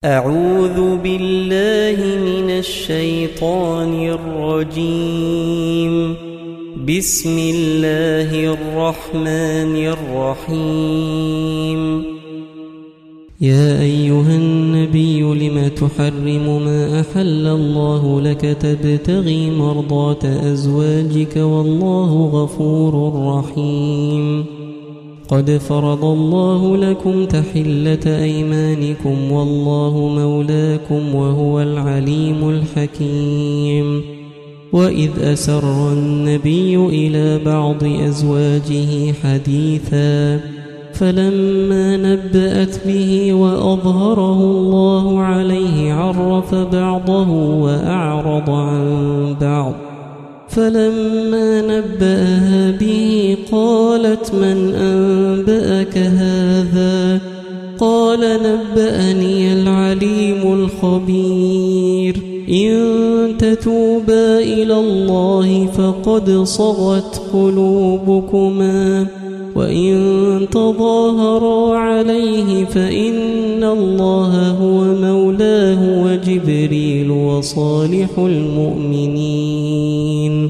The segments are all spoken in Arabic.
أعوذ بالله من الشيطان الرجيم. بسم الله الرحمن الرحيم. يا أيها النبي لم تحرم ما أحل الله لك تبتغي مرضات أزواجك والله غفور رحيم. قد فرض الله لكم تحلة أيمانكم والله مولاكم وهو العليم الحكيم. وإذ أسر النبي إلى بعض أزواجه حديثا فلما نبأت به وأظهره الله عليه عرف بعضه وأعرض عن بعض. فلما نبأها به قالت من أنبأك هذا؟ قال نبأني العليم الخبير. إن تتوبا إلى الله فقد صغت قلوبكما وإن تظاهرا عليه فإن الله هو مولاه وجبريل وصالح المؤمنين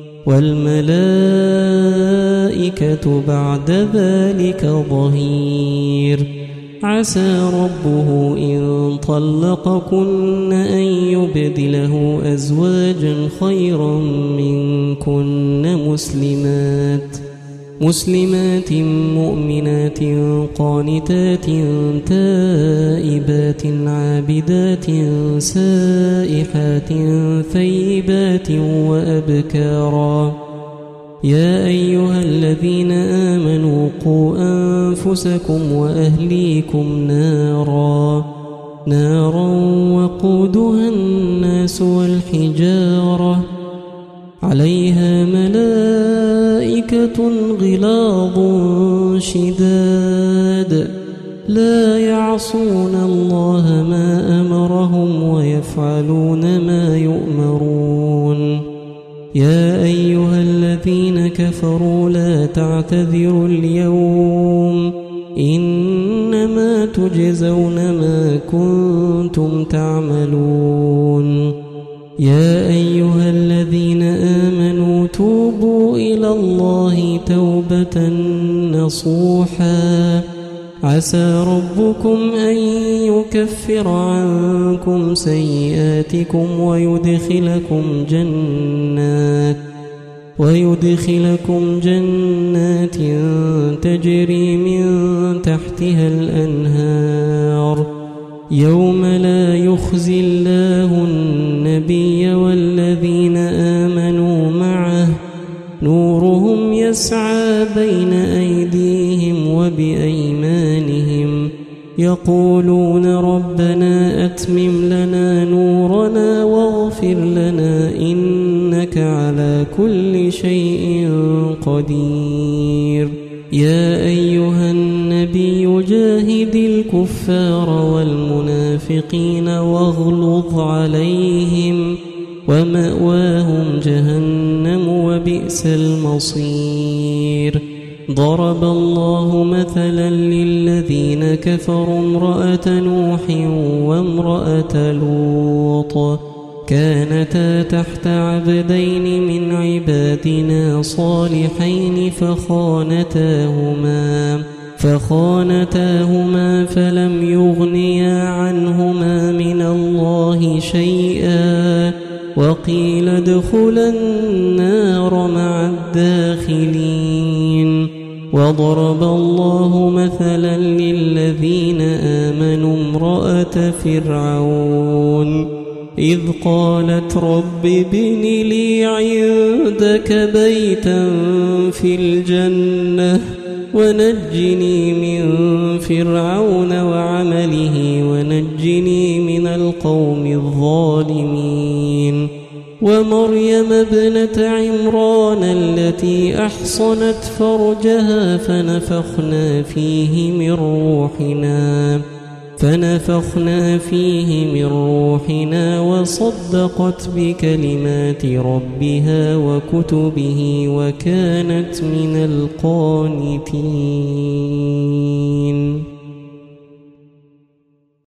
والملائكة بعد ذلك ظهير. عسى ربه إن طلقكن أن يبدله أزواجا خيرا منكن مسلمات مؤمنات قانتات تائبات عابدات سائحات ثيبات وأبكارا. يا أيها الذين آمنوا قوا أنفسكم وأهليكم نارا وقودها الناس والحجارة عليها ملائكة غلاظ شداد لا يعصون الله ما أمرهم ويفعلون ما يؤمرون. يا أيها الذين كفروا لا تعتذروا اليوم إنما تجزون ما كنتم تعملون. يا أيها الذين آمنوا توبوا إلى الله توبة نصوحا عسى ربكم أن يكفر عنكم سيئاتكم ويدخلكم جنات تجري من تحتها الأنهار يوم لا يخزي الله النبي والذين آمنوا معه نورهم يسعى بين أيديهم وبأيمانهم يقولون ربنا أتمم لنا نورنا واغفر لنا إنك على كل شيء قدير. يا أيها النبي جاهد الكفار والمنافقين واغلظ عليهم ومأواهم جهنم وبئس المصير. ضرب الله مثلا للذين كفروا امرأة نوح وامرأة لوط كانتا تحت عبدين من عبادنا صالحين فخانتاهما فلم يغنيا عنهما من الله شيئا وقيل ادخلا النار مع الداخلين. وضرب الله مثلا للذين آمنوا امرأة فرعون إذ قالت رب ابن لي عندك بيتا في الجنة ونجني من فرعون وعمله ونجني من القوم الظالمين. ومريم ابنة عمران التي أحصنت فرجها فنفخنا فيه من روحنا وصدقت بكلمات ربها وكتبه وكانت من القانتين.